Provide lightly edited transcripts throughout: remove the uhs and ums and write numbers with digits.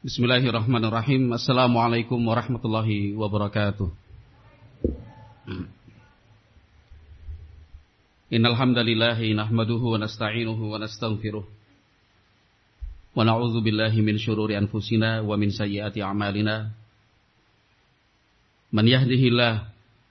Bismillahirrahmanirrahim. Assalamualaikum warahmatullahi wabarakatuh. Innal hamdalillah nahmaduhu wa nasta'inuhu wa nastaghfiruh. Wa na'udzu billahi min syururi anfusina wa min sayyiati a'malina. Man yahdihillahu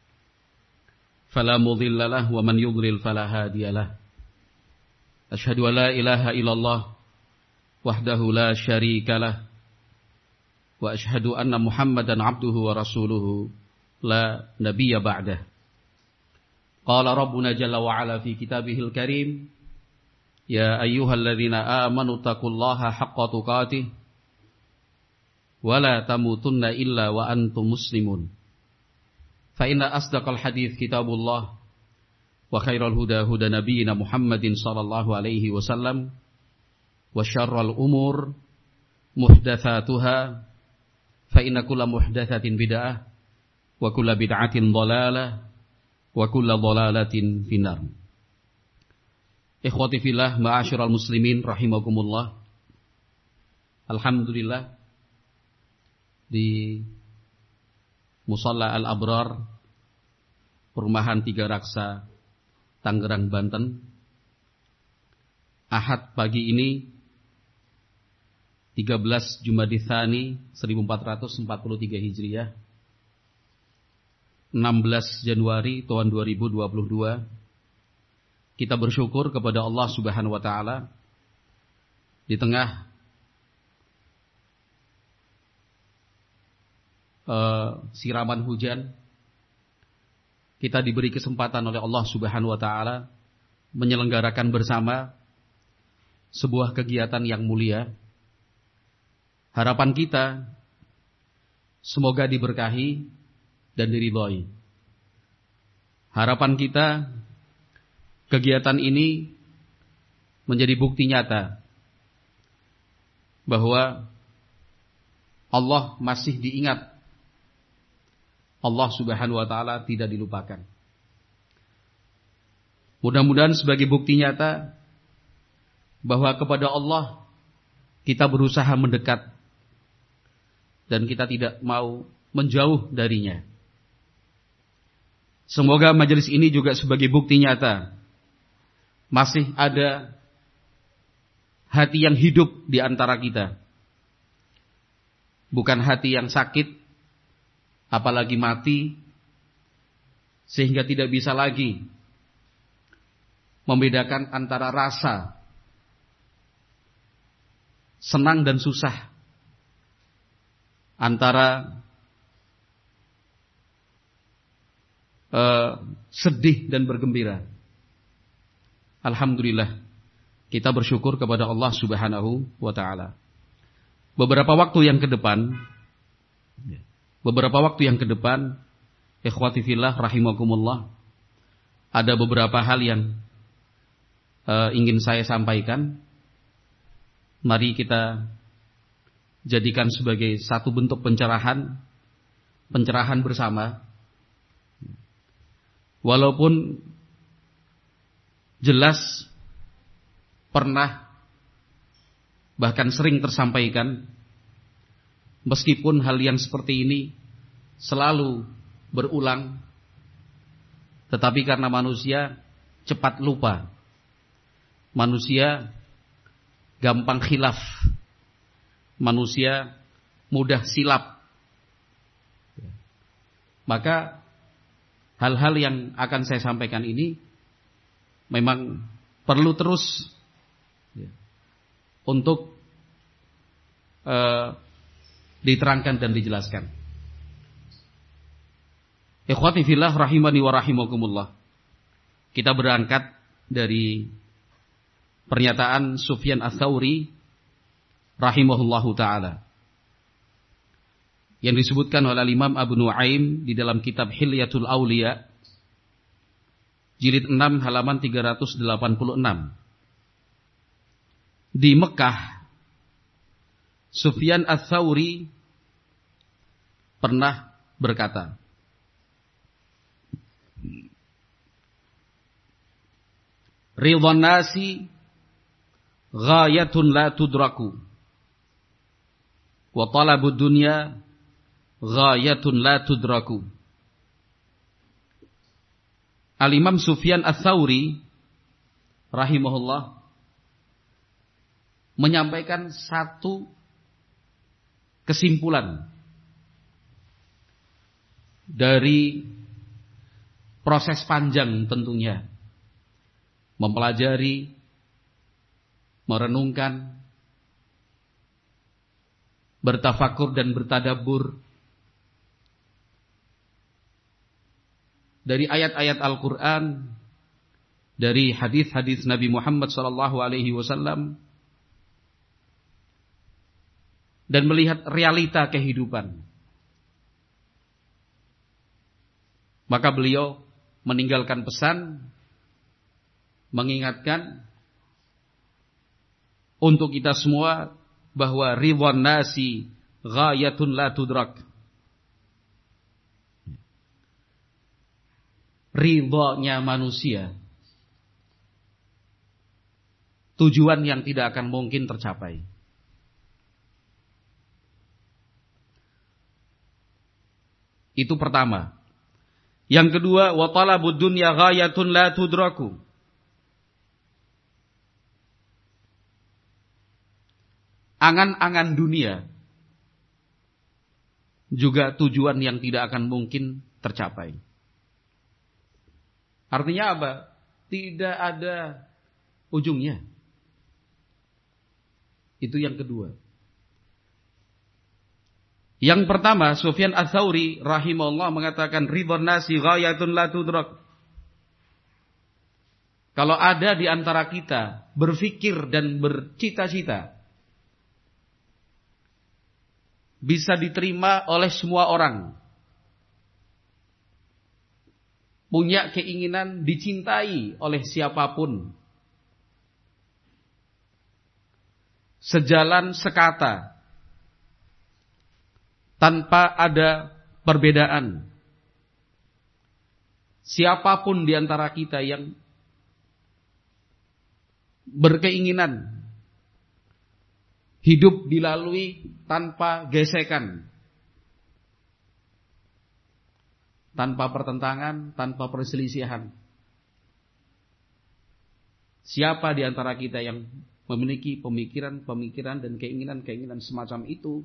fala mudilla lahu wa man yudlil fala hadiyalah. Asyhadu an la ilaha illallah wahdahu la syarikalah. Wa ashhadu anna Muhammadan abduhu wa rasuluhu la nabiyya ba'dah. Qala rabbuna jalla wa ala fi kitabihil karim, ya ayyuhalladzina amanu taqullaha haqqa tuqatih wa la tamutunna illa wa antum muslimun. Fa inna asdaqal hadits kitabullah wa khairal huda huda nabiyyina Muhammadin sallallahu alaihi wasallam wa syarrul umur muhdatsatuha fa inna kulla muhdatsatin bid'ah wa kulla bid'atin dhalalah wa kulla dhalalatin finnar. Ikhwati fillah, ma'asyiral muslimin rahimakumullah. Alhamdulillah, di Musalla Al-Abrar, Perumahan Tiga Raksa, Tangerang, Banten, Ahad pagi ini 13 Jumadits Tsani 1443 Hijriah, 16 Januari tahun 2022. Kita bersyukur kepada Allah Subhanahu wa taala di tengah siraman hujan, kita diberi kesempatan oleh Allah Subhanahu wa taala menyelenggarakan bersama sebuah kegiatan yang mulia. Harapan kita semoga diberkahi dan diridhoi. Harapan kita kegiatan ini menjadi bukti nyata bahwa Allah masih diingat. Allah Subhanahu wa taala tidak dilupakan. Mudah-mudahan sebagai bukti nyata bahwa kepada Allah kita berusaha mendekat dan kita tidak mau menjauh darinya. Semoga majelis ini juga sebagai bukti nyata masih ada hati yang hidup di antara kita. Bukan hati yang sakit, apalagi mati, sehingga tidak bisa lagi membedakan antara rasa senang dan susah, antara sedih dan bergembira. Alhamdulillah, kita bersyukur kepada Allah Subhanahu wa taala. Beberapa waktu yang ke depan, ikhwati fillah rahimakumullah, ada beberapa hal yang ingin saya sampaikan. Mari kita jadikan sebagai satu bentuk pencerahan bersama. Walaupun jelas pernah bahkan sering tersampaikan, meskipun hal yang seperti ini selalu berulang, tetapi karena manusia cepat lupa, manusia gampang khilaf, manusia mudah silap, maka hal-hal yang akan saya sampaikan ini memang perlu terus untuk diterangkan dan dijelaskan. Ikhwati fillah rahimani wa rahimakumullah. Kita berangkat dari pernyataan Sufyan Ats-Tsauri rahimahullahu ta'ala, yang disebutkan oleh Imam Abu Nuaim di dalam kitab Hilyatul Auliya, jilid 6 halaman 386. Di Mekah, Sufyan Ats-Tsauri pernah berkata, ridwan nasi ghayatun la tudraku wa talabud dunya ghayatun la tudraku. Al-Imam Sufyan Ats-Tsauri rahimahullah menyampaikan satu kesimpulan dari proses panjang tentunya mempelajari, merenungkan, bertafakur dan bertadabbur dari ayat-ayat Al-Quran, dari hadis-hadis Nabi Muhammad SAW, dan melihat realita kehidupan. Maka beliau meninggalkan pesan, mengingatkan untuk kita semua bahwa ridwan nasi ghayatun la tudrak. Ridhonya manusia, tujuan yang tidak akan mungkin tercapai. Itu pertama. Yang kedua, wa talabud dunya ghayatun la tudraku. Angan-angan dunia juga tujuan yang tidak akan mungkin tercapai. Artinya apa? Tidak ada ujungnya. Itu yang kedua. Yang pertama, Sufyan Ats-Tsauri rahimahullah mengatakan ridwan nasi ghayatun la tudrak. Kalau ada di antara kita berpikir dan bercita-cita bisa diterima oleh semua orang, punya keinginan dicintai oleh siapapun, sejalan sekata, tanpa ada perbedaan. Siapapun di antara kita yang berkeinginan hidup dilalui tanpa gesekan, tanpa pertentangan, tanpa perselisihan. Siapa di antara kita yang memiliki pemikiran dan keinginan semacam itu,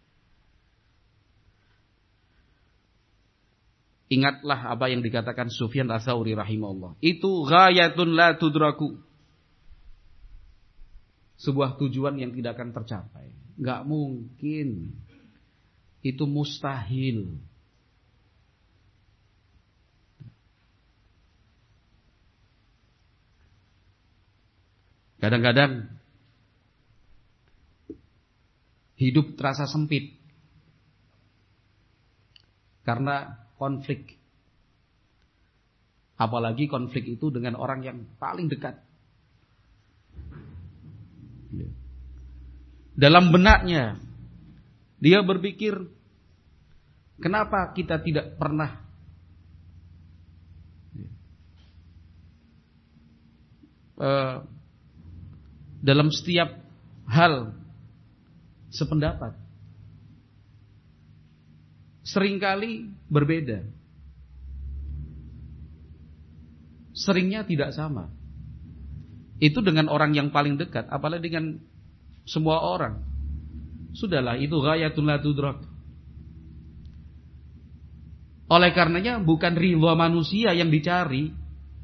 ingatlah apa yang dikatakan Sufyan Ats-Tsauri rahimahullah. Itu ghayatun la tudraku. Sebuah tujuan yang tidak akan tercapai. Enggak mungkin. Itu mustahil. Kadang-kadang hidup terasa sempit karena konflik. Apalagi konflik itu dengan orang yang paling dekat. Dalam benaknya dia berpikir, kenapa kita tidak pernah dalam setiap hal sependapat? Seringkali berbeda, seringnya tidak sama. Itu dengan orang yang paling dekat, apalagi dengan semua orang. Sudahlah, itu ghayatun la tudrak. Oleh karenanya bukan ridha manusia yang dicari,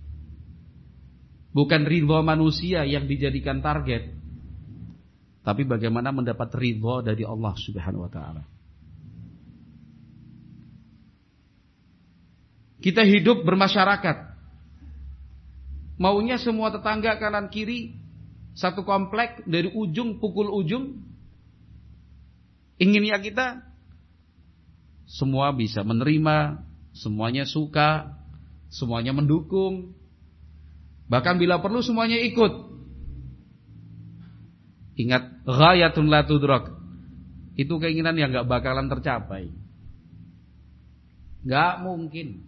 bukan ridha manusia yang dijadikan target, tapi bagaimana mendapat ridha dari Allah Subhanahu wa taala. Kita hidup bermasyarakat, maunya semua tetangga kanan kiri, satu komplek dari ujung pukul ujung. Inginnya kita semua bisa menerima, semuanya suka, semuanya mendukung, bahkan bila perlu semuanya ikut. Ingat, ghayatun la tudrak. Itu keinginan yang gak bakalan tercapai. Gak mungkin.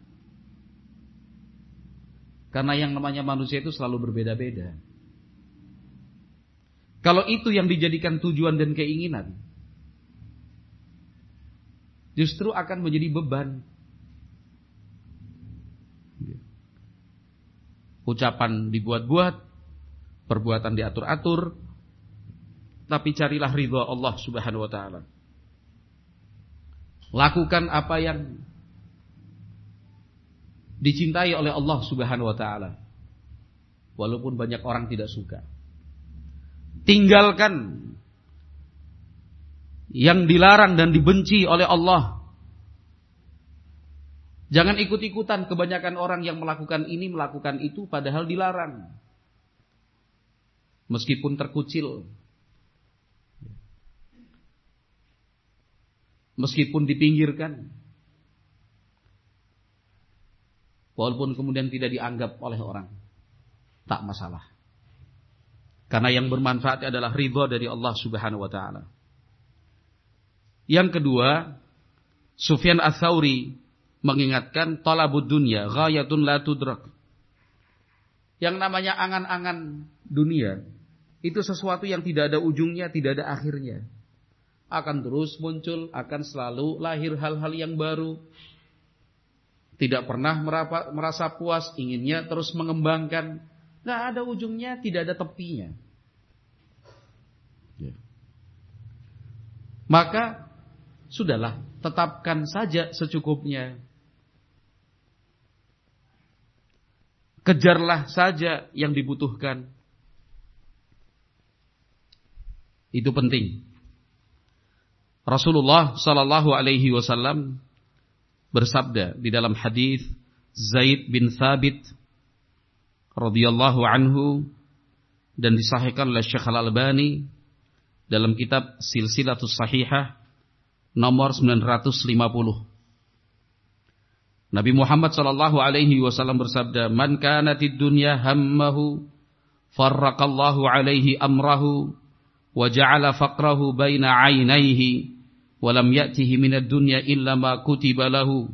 Karena yang namanya manusia itu selalu berbeda-beda. Kalau itu yang dijadikan tujuan dan keinginan, justru akan menjadi beban. Ucapan dibuat-buat, perbuatan diatur-atur, tapi carilah ridha Allah Subhanahu wa taala. Lakukan apa yang dicintai oleh Allah Subhanahu wa taala, walaupun banyak orang tidak suka. Tinggalkan yang dilarang dan dibenci oleh Allah. Jangan ikut-ikutan kebanyakan orang yang melakukan ini, melakukan itu padahal dilarang. Meskipun terkucil, meskipun dipinggirkan, walaupun kemudian tidak dianggap oleh orang, tak masalah. Karena yang bermanfaat adalah ridha dari Allah Subhanahu wa taala. Yang kedua, Sufyan Ats-Tsauri mengingatkan talabud dunya ghayatun la tudrak. Yang namanya angan-angan dunia itu sesuatu yang tidak ada ujungnya, tidak ada akhirnya. Akan terus muncul, akan selalu lahir hal-hal yang baru. Tidak pernah merasa puas, inginnya terus mengembangkan. Nggak ada ujungnya, tidak ada tepinya. Maka sudahlah, tetapkan saja secukupnya. Kejarlah saja yang dibutuhkan. Itu penting. Rasulullah sallallahu alaihi wasallam bersabda di dalam hadis Zaid bin Thabit radhiyallahu anhu dan disahihkan oleh Syekh Al-Albani dalam kitab Silsilatus Shahihah nomor 950. Nabi Muhammad sallallahu alaihi wasallam bersabda, "Man kanatid dunya hammahu farraqallahu alaihi amrahu wa ja'ala faqrahu baina 'ainaihi wa lam ya'tihi minad dunya illa ma kutiba lahu."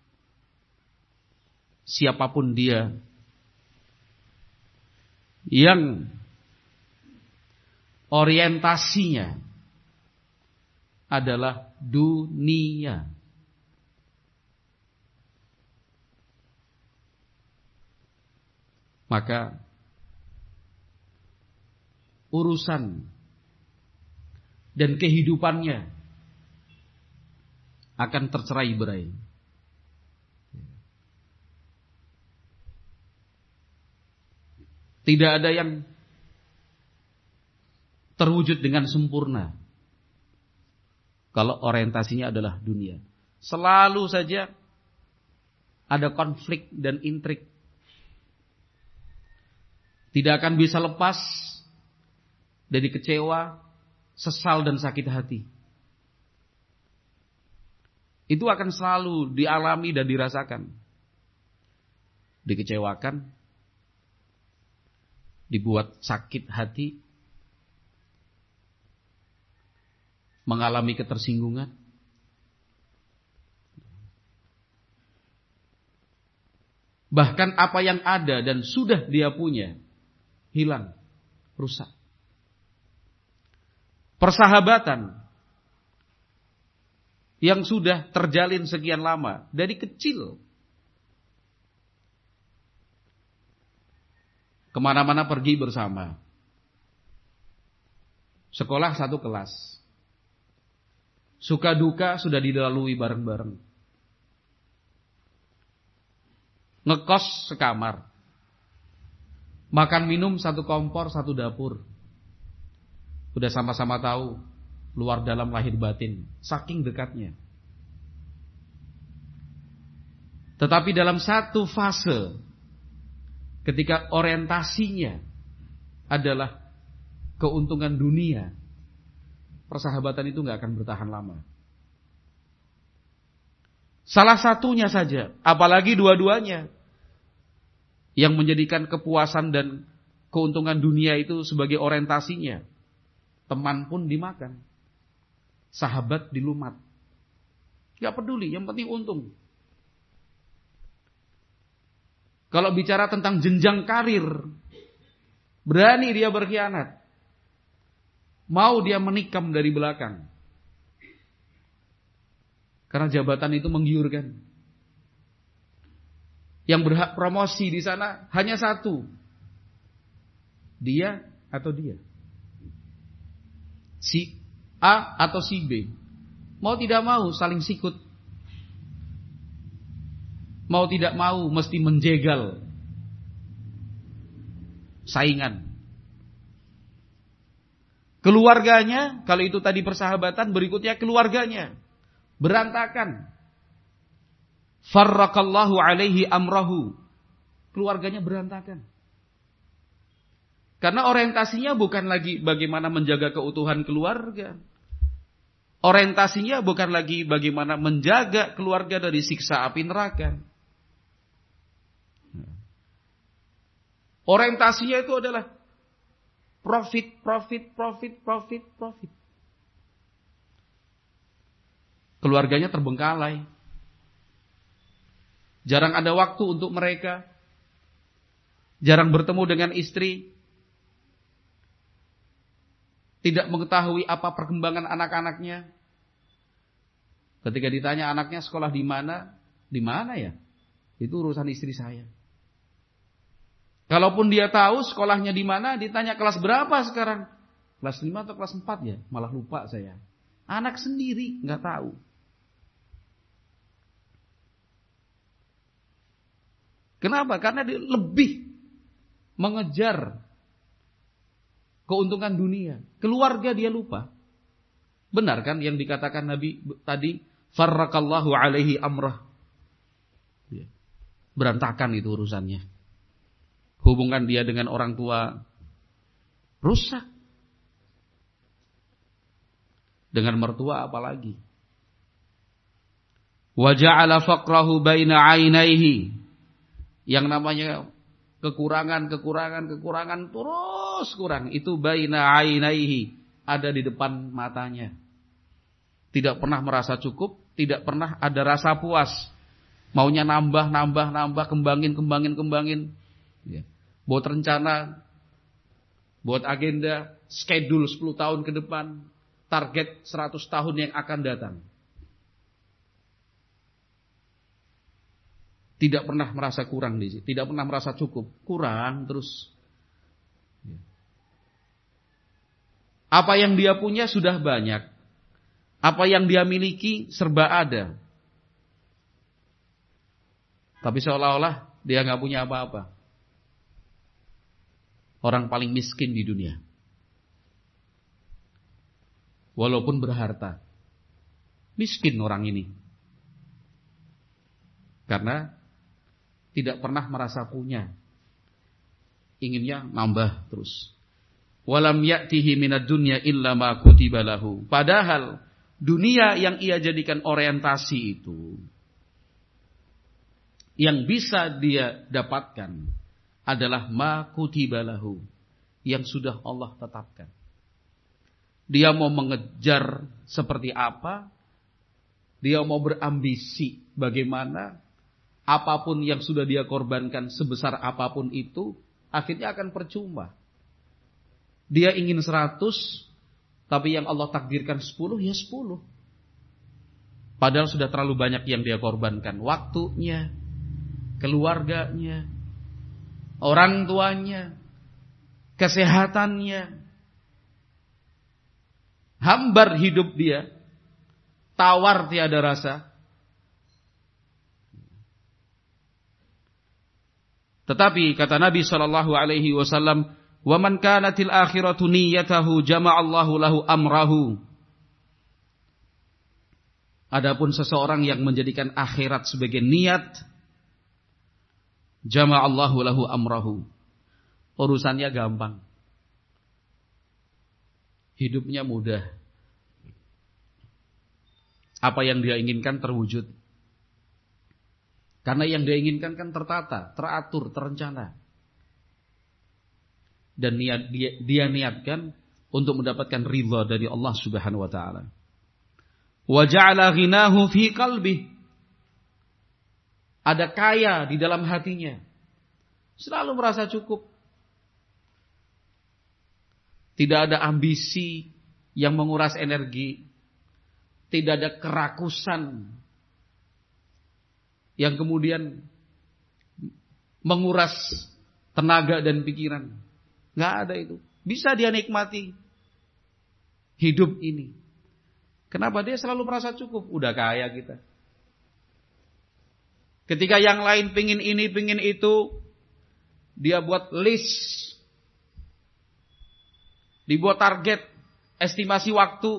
Siapapun dia yang orientasinya adalah dunia, maka urusan dan kehidupannya akan tercerai-berai. Tidak ada yang terwujud dengan sempurna kalau orientasinya adalah dunia. Selalu saja ada konflik dan intrik. Tidak akan bisa lepas dari kecewa, sesal dan sakit hati. Itu akan selalu dialami dan dirasakan. Dikecewakan, dibuat sakit hati, mengalami ketersinggungan. Bahkan apa yang ada dan sudah dia punya hilang, rusak. Persahabatan yang sudah terjalin sekian lama dari kecil, kemana-mana pergi bersama, sekolah satu kelas, suka duka sudah dilalui bareng-bareng, ngekos sekamar, makan minum satu kompor, satu dapur. Udah sama-sama tahu luar dalam lahir batin, saking dekatnya. Tetapi dalam satu fase, ketika orientasinya adalah keuntungan dunia, persahabatan itu gak akan bertahan lama. Salah satunya saja, apalagi dua-duanya, yang menjadikan kepuasan dan keuntungan dunia itu sebagai orientasinya, teman pun dimakan, sahabat dilumat. Gak peduli, yang penting untung. Kalau bicara tentang jenjang karir, berani dia berkhianat, mau dia menikam dari belakang. Karena jabatan itu menggiurkan. Yang berhak promosi di sana hanya satu. Dia atau dia. Si A atau si B. Mau tidak mau saling sikut. Mau tidak mau mesti menjegal saingan. Keluarganya, kalau itu tadi persahabatan, berikutnya keluarganya berantakan. Farraqallahu alaihi amrahu. Keluarganya berantakan. Karena orientasinya bukan lagi bagaimana menjaga keutuhan keluarga. Orientasinya bukan lagi bagaimana menjaga keluarga dari siksa api neraka. Orientasinya itu adalah profit. Keluarganya terbengkalai. Jarang ada waktu untuk mereka. Jarang bertemu dengan istri. Tidak mengetahui apa perkembangan anak-anaknya. Ketika ditanya anaknya sekolah di mana? Di mana ya? Itu urusan istri saya. Kalaupun dia tahu sekolahnya di mana, ditanya kelas berapa sekarang? Kelas 5 atau kelas 4 ya? Malah lupa saya. Anak sendiri nggak tahu. Kenapa? Karena dia lebih mengejar keuntungan dunia. Keluarga dia lupa. Benar kan yang dikatakan Nabi tadi? Farraqallahu alaihi amrah. Berantakan itu urusannya. Hubungan dia dengan orang tua rusak. Dengan mertua apalagi. Wa ja'ala faqrahu baina 'ainaihi. Yang namanya kekurangan terus kurang. Itu baina 'ainaihi, ada di depan matanya. Tidak pernah merasa cukup, tidak pernah ada rasa puas. Maunya nambah, kembangin. Ya. Buat rencana, buat agenda, schedule 10 tahun ke depan, target 100 tahun yang akan datang. Tidak pernah merasa kurang di sini, tidak pernah merasa cukup, kurang terus. Apa yang dia punya sudah banyak. Apa yang dia miliki serba ada. Tapi seolah-olah dia nggak punya apa-apa. Orang paling miskin di dunia. Walaupun berharta. Miskin orang ini. Karena tidak pernah merasa punya. Inginnya nambah terus. Walam ya'tihi minad dunya illa ma kutiba lahu. Padahal dunia yang ia jadikan orientasi itu, yang bisa dia dapatkan adalah ma kutiba lahu, yang sudah Allah tetapkan. Dia mau mengejar seperti apa, dia mau berambisi bagaimana, apapun yang sudah dia korbankan sebesar apapun itu, akhirnya akan percuma. Dia ingin 100, tapi yang Allah takdirkan 10, ya 10. Padahal sudah terlalu banyak yang dia korbankan. Waktunya, keluarganya, orang tuanya, kesehatannya. Hambar hidup dia, tawar tiada rasa. Tetapi kata Nabi SAW, wa man kanatil akhiratu niyyatahu jama'allahu lahu amrahu. Adapun seseorang yang menjadikan akhirat sebagai niat, jama'allahu lahu amrahu. Urusannya gampang. Hidupnya mudah. Apa yang dia inginkan terwujud. Karena yang dia inginkan kan tertata, teratur, terencana. Dan dia niatkan untuk mendapatkan ridha dari Allah Subhanahu wa taala. Wa ja'ala ghinahu fi qalbi. Ada kaya di dalam hatinya. Selalu merasa cukup. Tidak ada ambisi yang menguras energi. Tidak ada kerakusan yang kemudian menguras tenaga dan pikiran. Nggak ada itu. Bisa dia nikmati hidup ini. Kenapa? Dia selalu merasa cukup. Udah kaya kita. Ketika yang lain pingin ini, pingin itu, dia buat list. Dibuat target, estimasi waktu,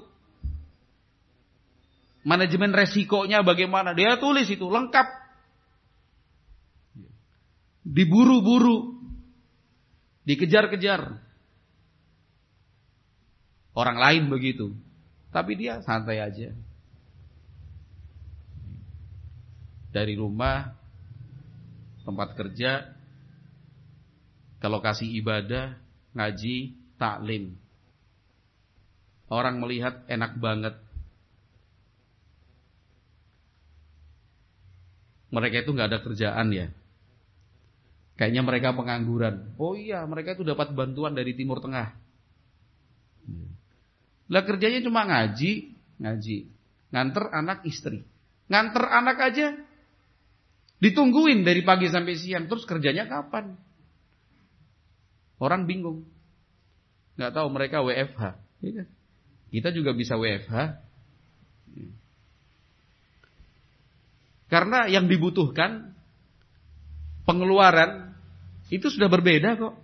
manajemen resikonya bagaimana. Dia tulis itu, lengkap. Diburu-buru. Dikejar-kejar. Orang lain begitu. Tapi dia santai aja. Dari rumah, tempat kerja, ke lokasi ibadah, ngaji, taklim. Orang melihat enak banget. Mereka itu nggak ada kerjaan ya. Kayaknya mereka pengangguran. Oh iya, mereka itu dapat bantuan dari Timur Tengah. Lah kerjanya cuma ngaji. Nganter anak istri. Nganter anak aja ditungguin dari pagi sampai siang. Terus kerjanya kapan? Orang bingung. Nggak tahu mereka WFH. Kita juga bisa WFH. Karena yang dibutuhkan pengeluaran itu sudah berbeda kok.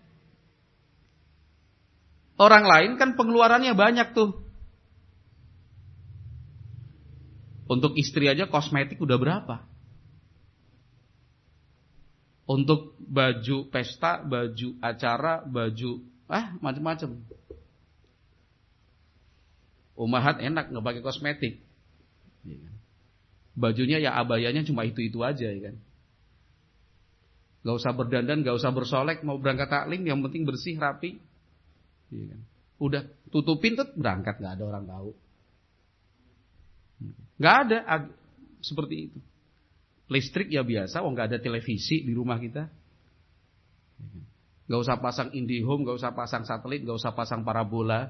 Orang lain kan pengeluarannya banyak tuh. Untuk istri aja kosmetik udah berapa? Untuk baju pesta, baju acara, baju macam-macam. Ummahat enak nggak pakai kosmetik. Bajunya ya abayanya cuma itu-itu aja ya kan. Gak usah berdandan, gak usah bersolek, mau berangkat taklim yang penting bersih, rapi. Ya kan? Udah tutupin tuh berangkat, gak ada orang tahu. Gak ada seperti itu. Listrik ya biasa, gak ada televisi di rumah kita. Gak usah pasang IndiHome, gak usah pasang satelit, gak usah pasang parabola.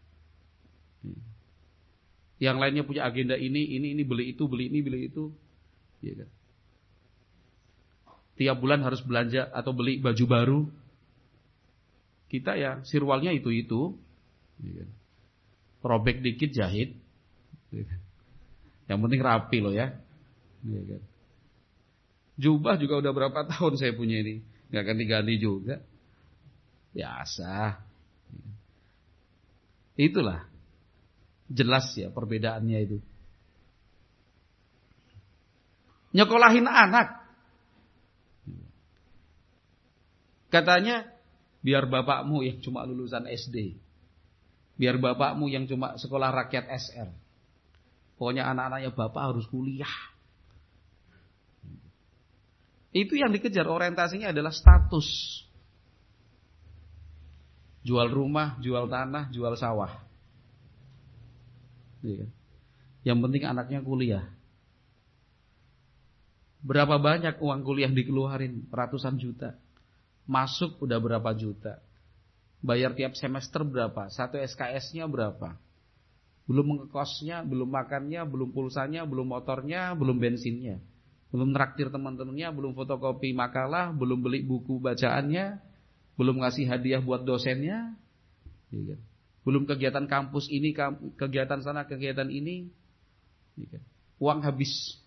Yang lainnya punya agenda ini beli itu, beli ini, beli itu. Ya kan? Tiap bulan harus belanja atau beli baju baru. Kita ya sirwalnya itu. Ya kan? Robek dikit jahit. Ya kan? Yang penting rapi loh ya. Ya kan? Jubah juga udah berapa tahun saya punya ini. Gak ganti-ganti juga. Biasa. Itulah. Jelas ya perbedaannya itu. Nyekolahin anak. Katanya, biar bapakmu yang cuma lulusan SD. Biar bapakmu yang cuma sekolah rakyat SR. Pokoknya anak-anaknya bapak harus kuliah. Itu yang dikejar, orientasinya adalah status. Jual rumah, jual tanah, jual sawah. Yang penting anaknya kuliah. Berapa banyak uang kuliah dikeluarin? Ratusan juta. Masuk udah berapa juta. Bayar tiap semester berapa? Satu SKS-nya berapa? Belum ngekosnya, belum makannya, belum pulsanya, belum motornya, belum bensinnya. Belum traktir teman-temannya, belum fotokopi makalah, belum beli buku bacaannya, belum ngasih hadiah buat dosennya. Belum kegiatan kampus ini, kegiatan sana, kegiatan ini. Uang habis.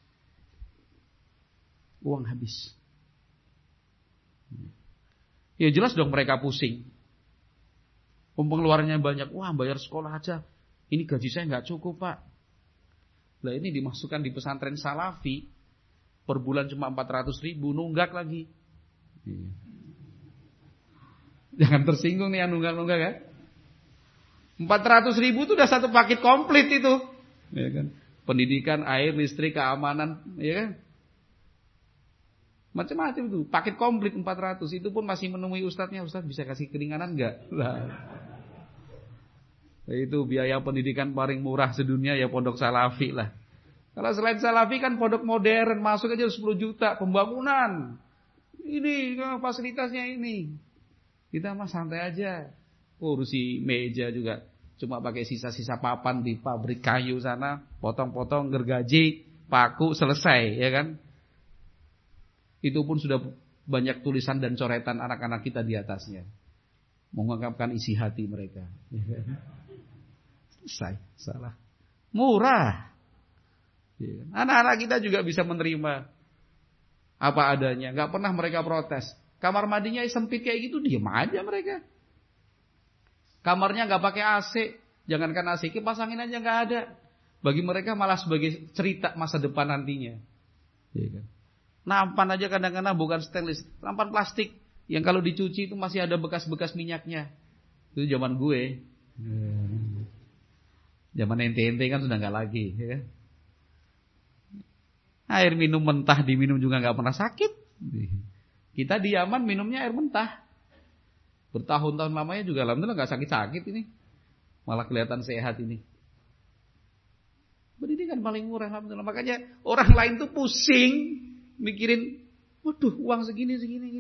Uang habis. Ya jelas dong mereka pusing. Pengeluarannya banyak. Wah bayar sekolah aja. Ini gaji saya nggak cukup pak. Lah ini dimasukkan di pesantren Salafi. Per bulan cuma 400.000. Nunggak lagi. Jangan tersinggung nih yang nunggak-nunggak kan. 400.000 itu udah satu paket komplit itu. Ya kan? Pendidikan, air, listrik, keamanan. Ya kan? Macam-macam itu, paket komplit 400. Itu pun masih menemui ustadznya. Ustadz bisa kasih keringanan enggak? Lah. Itu biaya pendidikan paling murah sedunia ya pondok Salafi lah. Kalau selain Salafi kan pondok modern, masuk aja 10 juta pembangunan. Ini fasilitasnya ini. Kita mah santai aja. Urusi meja juga cuma pakai sisa-sisa papan di pabrik kayu sana, potong-potong gergaji, paku selesai ya kan? Itu pun sudah banyak tulisan dan coretan anak-anak kita di atasnya. Mengungkapkan isi hati mereka. Selesai, salah. Murah. Anak-anak kita juga bisa menerima apa adanya. Gak pernah mereka protes. Kamar mandinya sempit kayak gitu, diam aja mereka. Kamarnya gak pakai AC. Jangankan AC, kipas angin aja gak ada. Bagi mereka malah sebagai cerita masa depan nantinya. Nampan aja kadang-kadang bukan stainless, nampan plastik yang kalau dicuci itu masih ada bekas-bekas minyaknya. Itu zaman gue. Zaman ente-ente kan sudah nggak lagi. Ya. Air minum mentah diminum juga nggak pernah sakit. Kita di Yaman minumnya air mentah. Bertahun-tahun lamanya juga alhamdulillah nggak sakit-sakit ini. Malah kelihatan sehat ini. Pendidikan paling murah alhamdulillah. Makanya orang lain tuh pusing mikirin, waduh uang segini.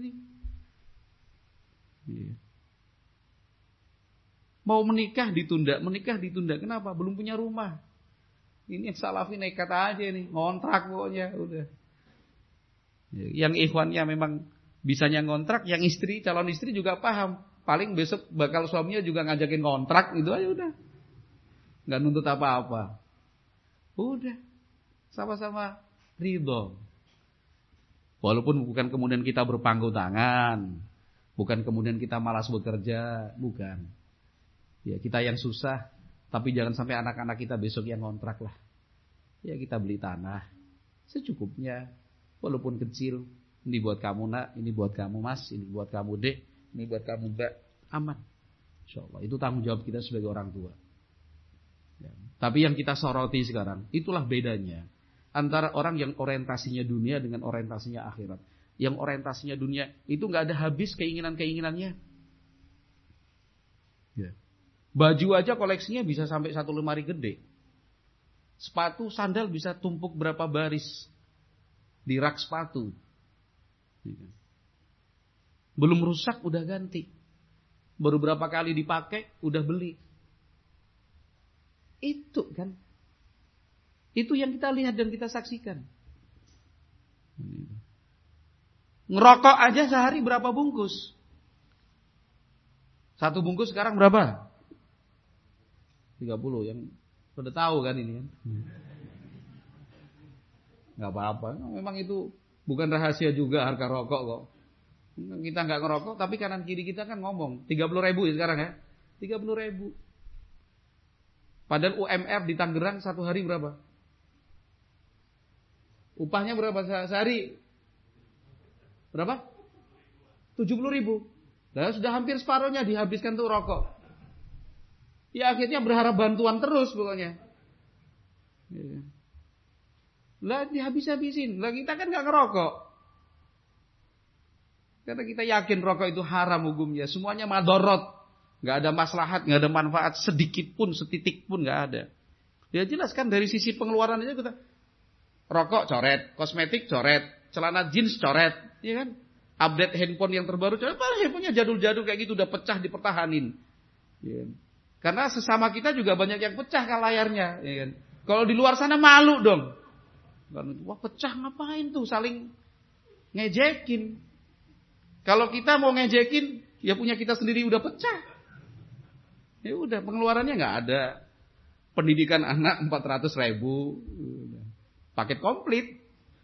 Mau menikah ditunda. Kenapa? Belum punya rumah. Ini yang salafi nekat aja nih, ngontrak pokoknya udah. Yang ikhwannya memang bisanya ngontrak, yang calon istri juga paham. Paling besok bakal suaminya juga ngajakin ngontrak, itu aja udah. Nggak nuntut apa-apa. Udah, sama-sama ridho. Walaupun bukan kemudian kita berpangku tangan, bukan kemudian kita malas bekerja, bukan. Ya kita yang susah, tapi jangan sampai anak-anak kita besok yang ngontrak lah. Ya kita beli tanah secukupnya, walaupun kecil. Ini buat kamu nak, ini buat kamu mas, ini buat kamu dek, ini buat kamu mbak, aman. Insyaallah itu tanggung jawab kita sebagai orang tua. Ya. Tapi yang kita soroti sekarang, itulah bedanya antara orang yang orientasinya dunia dengan orientasinya akhirat. Yang orientasinya dunia itu nggak ada habis keinginannya. Ya. Baju aja koleksinya bisa sampai 1 lemari gede. Sepatu, sandal bisa tumpuk berapa baris di rak sepatu. Ya. Belum rusak udah ganti. Baru berapa kali dipakai udah beli. Itu kan. Itu yang kita lihat dan kita saksikan. Ngerokok aja sehari berapa bungkus? 1 bungkus sekarang berapa? 30. Yang sudah tahu kan ini kan. Gak apa-apa. Memang itu bukan rahasia juga harga rokok kok. Kita gak ngerokok tapi kanan kiri kita kan ngomong 30.000 ya sekarang ya. 30.000. Padahal UMR di Tangerang 1 hari berapa? Upahnya berapa sehari? Berapa? 70.000. Nah, sudah hampir separuhnya dihabiskan tuh rokok. Ya akhirnya berharap bantuan terus pokoknya. Lah dihabis-habisin. Lah kita kan gak ngerokok. Karena kita yakin rokok itu haram hukumnya. Semuanya madorot. Gak ada maslahat, gak ada manfaat sedikit pun, setitik pun gak ada. Ya jelas kan dari sisi pengeluaran aja kita. Rokok coret, kosmetik coret, celana jeans coret, ya kan? Update handphone yang terbaru coret, padahal handphonenya jadul-jadul kayak gitu udah pecah dipertahanin. Ya. Karena sesama kita juga banyak yang pecah kan layarnya, ya kan? Kalau di luar sana malu dong. Wah pecah ngapain tuh saling ngejekin. Kalau kita mau ngejekin, ya punya kita sendiri udah pecah. Ya udah pengeluarannya nggak ada. Pendidikan anak 400.000, paket komplit.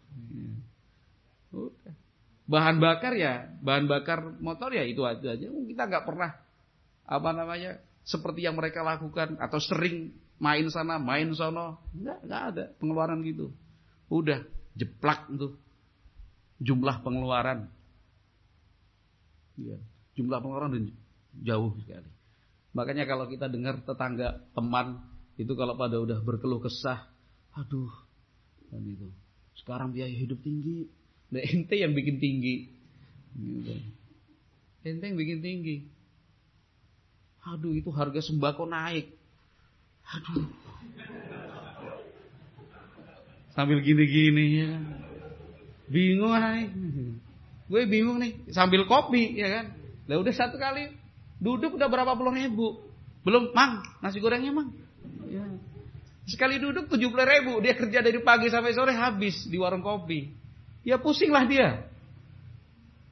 Udah. Bahan bakar motor ya itu aja. Kita nggak pernah seperti yang mereka lakukan atau sering main sana, main sono. Nggak ada pengeluaran gitu. Udah jeplak tuh jumlah pengeluaran. Ya, jumlah pengeluaran dan jauh sekali. Makanya kalau kita dengar tetangga, teman itu kalau pada udah berkeluh kesah, aduh, dan itu sekarang biaya hidup tinggi, nah, ente yang bikin tinggi, ente yang bikin tinggi. Aduh itu harga sembako naik, aduh, sambil gini-gini ya, bingung nih, gue bingung nih, sambil kopi ya kan, lah udah 1 kali. Duduk udah berapa puluh ribu. Belum, Mang, nasi gorengnya, Mang. Ya. Sekali duduk 70.000. Dia kerja dari pagi sampai sore habis di warung kopi. Ya pusing lah dia.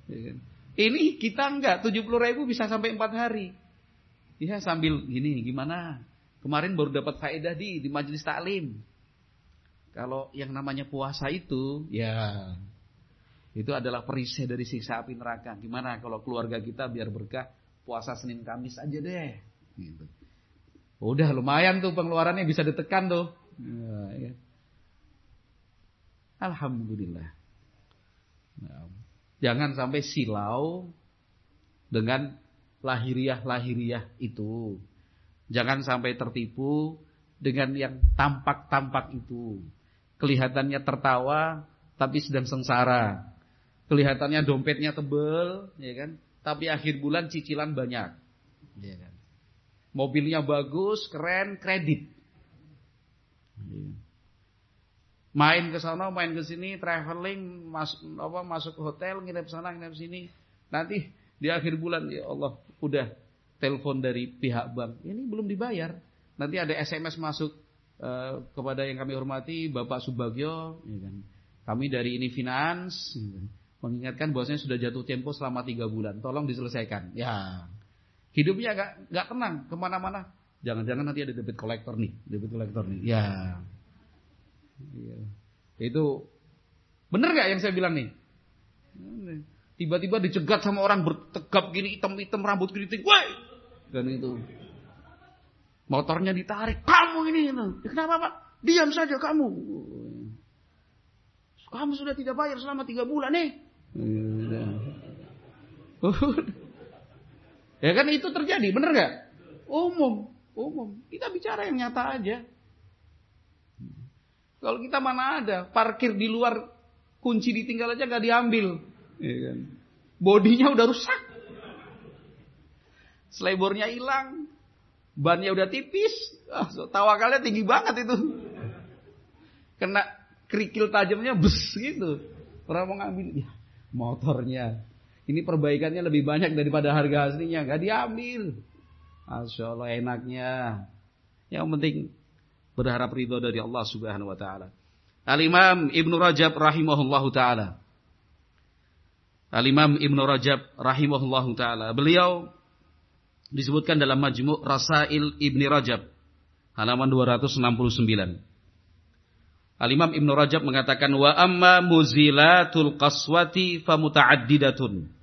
Ini kita enggak, 70.000 bisa sampai 4 hari. Ya sambil gini, gimana? Kemarin baru dapat faedah di majelis taklim. Kalau yang namanya puasa itu, ya itu adalah perisai dari siksa api neraka. Gimana kalau keluarga kita biar berkah, puasa Senin Kamis aja deh. Gitu. Udah lumayan tuh pengeluarannya bisa ditekan tuh. Ya. Alhamdulillah. Nah, jangan sampai silau dengan lahiriah itu. Jangan sampai tertipu dengan yang tampak-tampak itu. Kelihatannya tertawa tapi sedang sengsara. Kelihatannya dompetnya tebel, ya kan? Tapi akhir bulan cicilan banyak. Ya kan? Mobilnya bagus, keren, kredit. Main ke sana, main ke sini, traveling, masuk ke hotel, nginep sana, nginep sini. Nanti di akhir bulan, ya Allah, udah telepon dari pihak bank. Ini belum dibayar. Nanti ada SMS masuk kepada yang kami hormati, Bapak Subagio. Ya kan? Kami dari ini Finance. Ya kan? Mengingatkan bahwasanya sudah jatuh tempo selama 3 bulan. Tolong diselesaikan. Ya, hidupnya nggak tenang kemana-mana. Jangan-jangan nanti ada debit kolektor nih. Ya. Itu bener nggak yang saya bilang nih? Tiba-tiba dicegat sama orang bertegap gini, hitam-hitam, rambut keriting, woi, dan itu motornya ditarik, kamu ini, kenapa Pak? Diam saja kamu sudah tidak bayar selama 3 bulan nih. Ya kan itu terjadi, bener nggak? Umum. Kita bicara yang nyata aja. Kalau kita mana ada parkir di luar, kunci ditinggal aja nggak diambil, ya kan? Bodinya udah rusak, selebornya hilang, bannya udah tipis, tawakalnya tinggi banget itu, kena kerikil tajamnya bes gitu, orang mau ngambil, ya, motornya, ini perbaikannya lebih banyak daripada harga aslinya, nggak diambil, Masya Allah enaknya, yang penting berharap ridho dari Allah Subhanahu wa taala. Al-Imam Ibnu Rajab rahimahullahu taala. Al-Imam Ibnu Rajab rahimahullahu taala. Beliau disebutkan dalam Majmu' Rasail Ibnu Rajab halaman 269. Al-Imam Ibnu Rajab mengatakan wa amma muzilatul qaswati famutaaddidatun.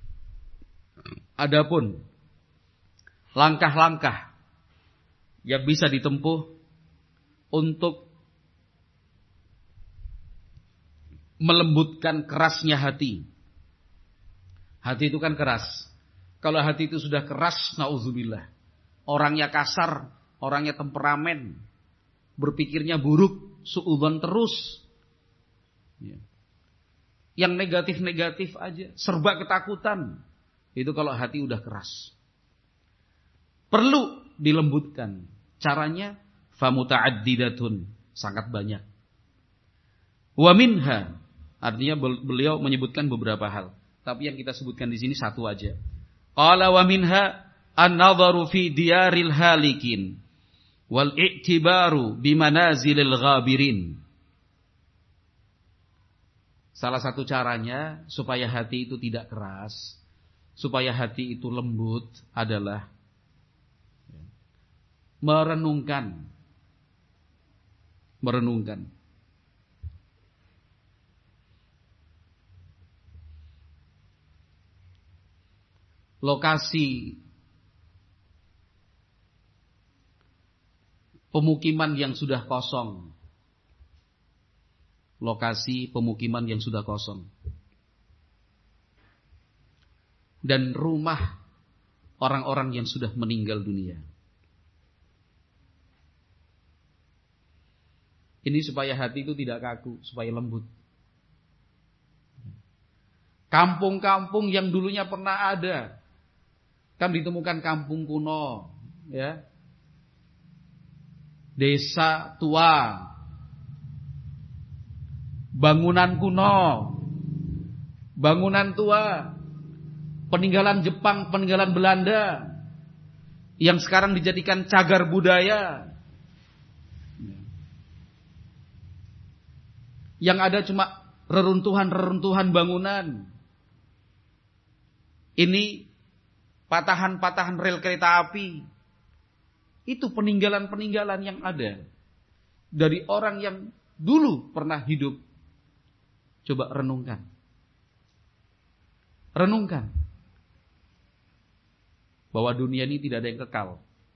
Adapun langkah-langkah yang bisa ditempuh untuk melembutkan kerasnya hati. Hati itu kan keras. Kalau hati itu sudah keras, na'udzubillah, orangnya kasar, orangnya temperamen, berpikirnya buruk, suudzon terus, yang negatif-negatif aja, serba ketakutan. Itu kalau hati udah keras. Perlu dilembutkan. Caranya famuta'addidatun, sangat banyak. Wa minha, artinya beliau menyebutkan beberapa hal, tapi yang kita sebutkan di sini satu aja. Qala wa minha an-nadharu fi diyaril halikin wal i'tibaru bi manazilil ghabirin. Salah satu caranya supaya hati itu tidak keras, supaya hati itu lembut adalah merenungkan lokasi pemukiman yang sudah kosong. Lokasi pemukiman yang sudah kosong. Dan rumah orang-orang yang sudah meninggal dunia. Ini supaya hati itu tidak kaku, supaya lembut. Kampung-kampung yang dulunya pernah ada. Kan ditemukan kampung kuno, ya. Desa tua. Bangunan kuno. Bangunan tua. Peninggalan Jepang, peninggalan Belanda. Yang sekarang dijadikan cagar budaya. Yang ada cuma reruntuhan-reruntuhan bangunan. Ini patahan-patahan rel kereta api. Itu peninggalan-peninggalan yang ada dari orang yang dulu pernah hidup. Coba renungkan. Renungkan. Bahwa dunia ini tidak ada yang kekal.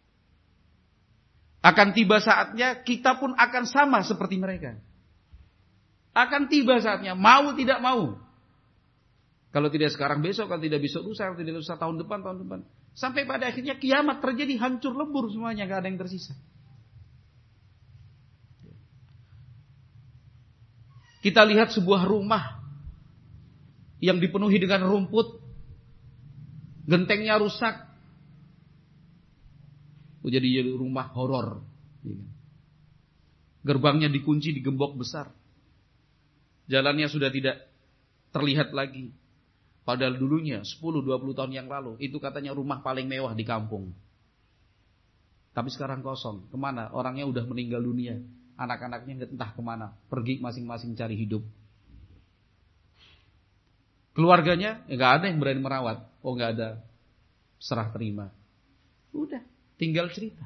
Akan tiba saatnya kita pun akan sama seperti mereka. Akan tiba saatnya, mau tidak mau. Kalau tidak sekarang besok, kalau tidak besok lusa, kalau tidak lusa tahun depan. Sampai pada akhirnya kiamat terjadi, hancur lebur semuanya, gak ada yang tersisa. Kita lihat sebuah rumah yang dipenuhi dengan rumput, gentengnya rusak. Jadi rumah horor. Gerbangnya dikunci, digembok besar. Jalannya sudah tidak terlihat lagi. Padahal dulunya 10-20 tahun yang lalu itu katanya rumah paling mewah di kampung. Tapi sekarang kosong. Kemana? Orangnya udah meninggal dunia. Anak-anaknya entah kemana. Pergi masing-masing cari hidup. Keluarganya gak ada yang berani merawat. Oh gak ada. Serah terima. Udah. Tinggal cerita.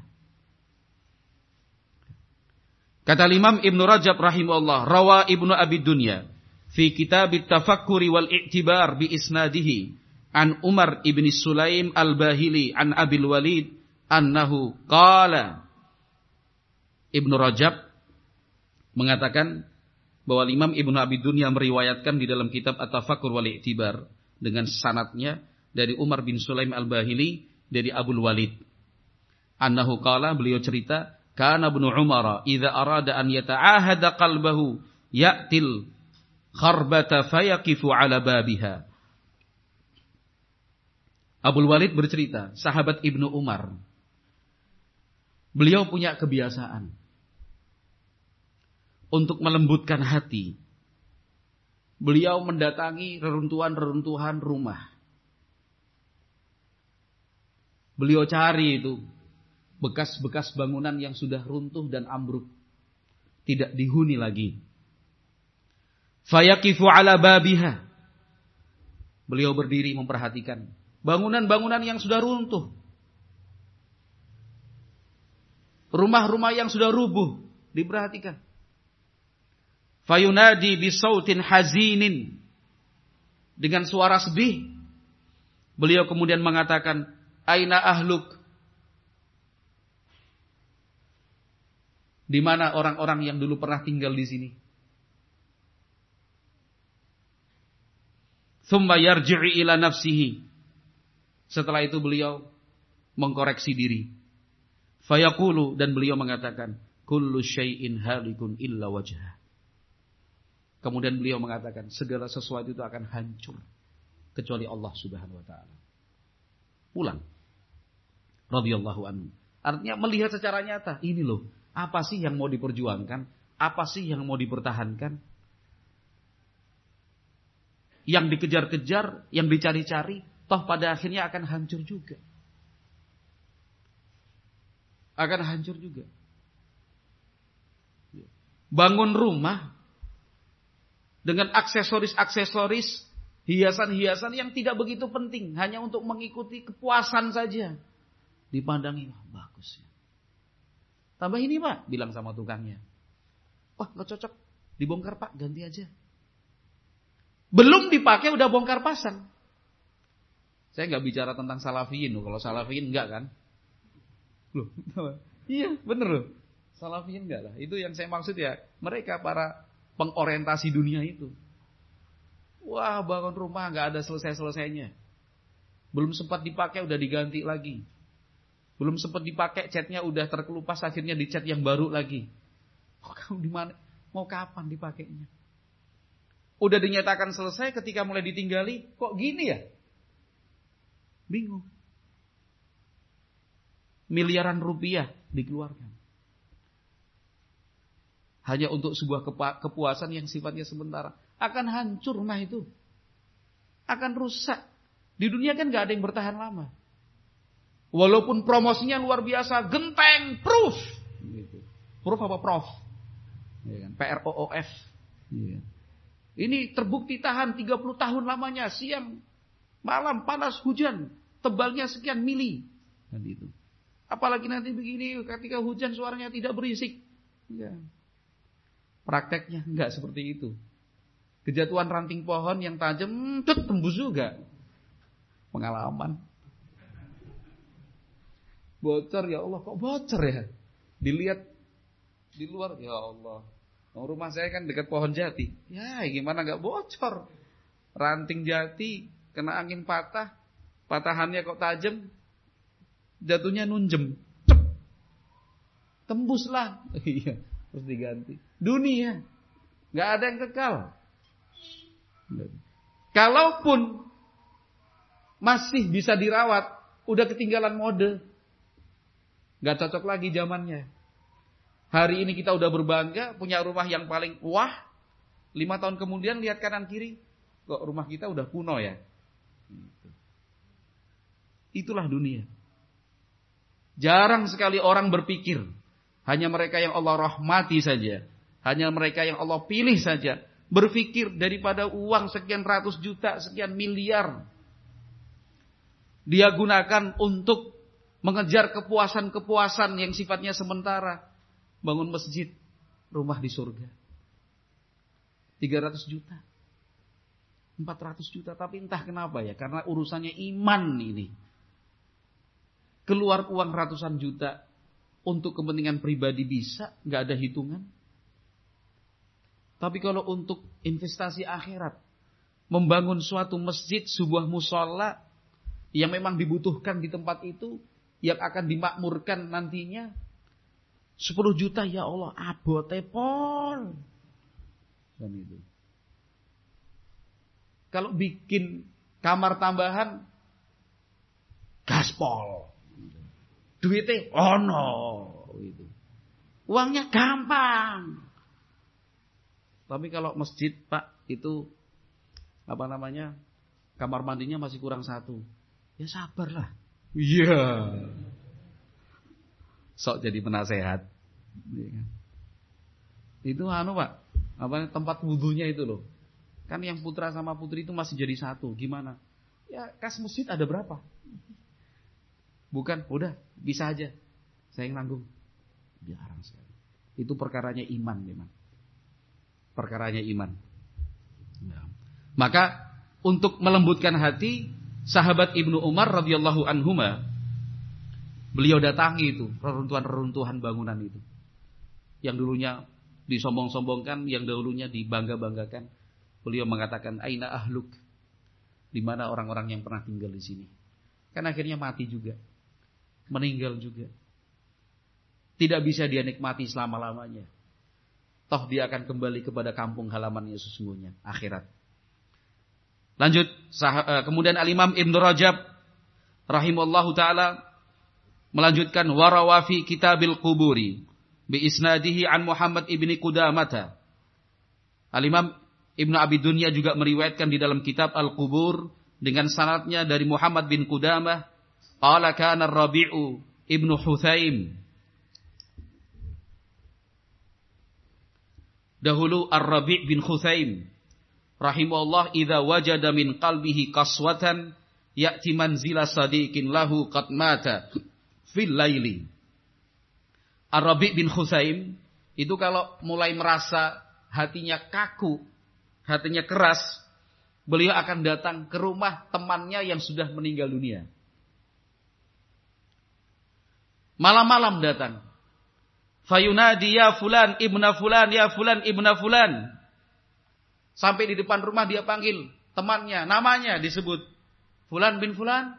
Kata Imam Ibn Rajab rahimahullah, rawa Ibnu Abi Dunya fi kitab at-tafakkuri wal i'tibar bi isnadihi an Umar ibn Sulaim al-Bahili an Abil Walid annahu qala. Ibnu Rajab mengatakan bahwa Imam Ibnu Abi Dunya meriwayatkan di dalam kitab at-tafakkur wal i'tibar dengan sanadnya dari Umar bin Sulaim al-Bahili dari Abul Walid. Annahu qala, beliau cerita, kana Ibnu Umar idza arada an yata'ahada qalbahu ya'til kharbata fayaqifu ala babiha. Abul Walid bercerita, sahabat Ibnu Umar, beliau punya kebiasaan untuk melembutkan hati. Beliau mendatangi reruntuhan-reruntuhan rumah. Beliau cari itu bekas-bekas bangunan yang sudah runtuh dan ambruk, tidak dihuni lagi. Fayaqifu ala babiha. Beliau berdiri memperhatikan bangunan-bangunan yang sudah runtuh, rumah-rumah yang sudah rubuh, diperhatikan. Fayunadi bisautin hazinin, dengan suara sedih beliau kemudian mengatakan, aina ahluk, di mana orang-orang yang dulu pernah tinggal di sini? Tsumma yarji'u ila nafsihi. Setelah itu beliau mengkoreksi diri. Fayaqulu, dan beliau mengatakan, kullu syai'in halikun illa wajhah. Kemudian beliau mengatakan, segala sesuatu itu akan hancur kecuali Allah Subhanahu wa taala. Pulang. Radhiyallahu anhu. Artinya melihat secara nyata, ini loh, apa sih yang mau diperjuangkan? Apa sih yang mau dipertahankan? Yang dikejar-kejar, yang dicari-cari, toh pada akhirnya akan hancur juga. Akan hancur juga. Bangun rumah dengan aksesoris-aksesoris, hiasan-hiasan yang tidak begitu penting, hanya untuk mengikuti kepuasan saja. Dipandangi, wah bagus ya. Tambah ini Pak, bilang sama tukangnya. Wah gak cocok, dibongkar Pak, ganti aja. Belum dipakai udah bongkar pasang. Saya gak bicara tentang salafiyin loh. Kalau salafiyin enggak kan? Loh, iya bener loh. Salafiyin enggak lah. Itu yang saya maksud ya. Mereka para pengorientasi dunia itu. Wah bangun rumah gak ada selesai-selesainya. Belum sempat dipakai udah diganti lagi. Belum sempat dipakai, catnya udah terkelupas, akhirnya dicat yang baru lagi. Oh, kamu di mana? Mau kapan dipakainya? Udah dinyatakan selesai, ketika mulai ditinggali, kok gini ya? Bingung. Miliaran rupiah dikeluarkan. Hanya untuk sebuah kepuasan yang sifatnya sementara. Akan hancur rumah itu. Akan rusak. Di dunia kan gak ada yang bertahan lama. Walaupun promosinya luar biasa, genteng, proof. Gitu. Proof apa prof? Ya kan? PROOF. Ya. Ini terbukti tahan 30 tahun lamanya, siang Malam panas hujan, tebalnya sekian mili. Dan itu. Apalagi nanti begini, ketika hujan suaranya tidak berisik. Ya. Prakteknya enggak seperti itu. Kejatuhan ranting pohon yang tajam, tembus juga. Pengalaman. Bocor, ya Allah, kok bocor ya? Dilihat di luar, ya Allah. Rumah saya kan dekat pohon jati. Ya, gimana enggak bocor? Ranting jati kena angin patah, patahannya kok tajam, jatuhnya nunjem. Cep. Tembuslah. Iya, terus diganti. Dunia enggak ada yang kekal. Kalaupun masih bisa dirawat, udah ketinggalan mode. Gak cocok lagi zamannya. Hari ini kita udah berbangga punya rumah yang paling wah. 5 tahun kemudian lihat kanan kiri, kok rumah kita udah kuno ya. Itulah dunia. Jarang sekali orang berpikir. Hanya mereka yang Allah rahmati saja. Hanya mereka yang Allah pilih saja berpikir daripada uang sekian ratus juta, sekian miliar dia gunakan untuk mengejar kepuasan-kepuasan yang sifatnya sementara. Bangun masjid, rumah di surga. 300 juta. 400 juta. Tapi entah kenapa ya, karena urusannya iman ini. Keluar uang ratusan juta untuk kepentingan pribadi bisa, gak ada hitungan. Tapi kalau untuk investasi akhirat, membangun suatu masjid, sebuah mushola yang memang dibutuhkan di tempat itu, yang akan dimakmurkan nantinya, 10 juta ya Allah, abote pol. Dan itu. Kalau bikin kamar tambahan, gaspol. Duitnya ono. Gitu. Uangnya gampang. Tapi kalau masjid Pak, itu kamar mandinya masih kurang 1. Ya sabarlah. Iya. Sok jadi penasehat. Itu Pak, tempat wudunya itu loh. Kan yang putra sama putri itu masih jadi 1. Gimana? Ya kas masjid ada berapa? Bukan, udah bisa aja. Saya yang nanggung. Jarang sekali. Itu perkaranya iman memang. Perkaranya iman. Maka untuk melembutkan hati, sahabat Ibnu Umar radhiyallahu anhuma, beliau datangi itu reruntuhan-reruntuhan bangunan itu. Yang dulunya disombong-sombongkan, yang dahulunya dibangga-banggakan. Beliau mengatakan, "Aina ahluk?" Di mana orang-orang yang pernah tinggal di sini? Kan akhirnya mati juga. Meninggal juga. Tidak bisa dia nikmati selama-lamanya. Toh dia akan kembali kepada kampung halamannya sesungguhnya, akhirat. Lanjut, kemudian Al-Imam Ibn Rajab rahimahullahu ta'ala melanjutkan, warawafi kitabil quburi bi isnadihi an Muhammad ibni Qudamata. Al-Imam Ibn Abi Dunya juga meriwayatkan di dalam kitab Al-Qubur dengan sanadnya dari Muhammad bin Qudamah, qala kana Rabi'u ibnu Huthaim. Dahulu Ar-Rabi' bin Huthaim rahimahullah idza wajada min qalbihi qaswatan ya'ti manzila sadiqin lahu qad mata fil laili. Ar-Rabi' bin Huthaim itu kalau mulai merasa hatinya kaku, hatinya keras, beliau akan datang ke rumah temannya yang sudah meninggal dunia. Malam-malam datang. Fayunadi ya fulan ibna fulan, ya fulan ibna fulan. Sampai di depan rumah dia panggil temannya, namanya disebut. Fulan bin fulan.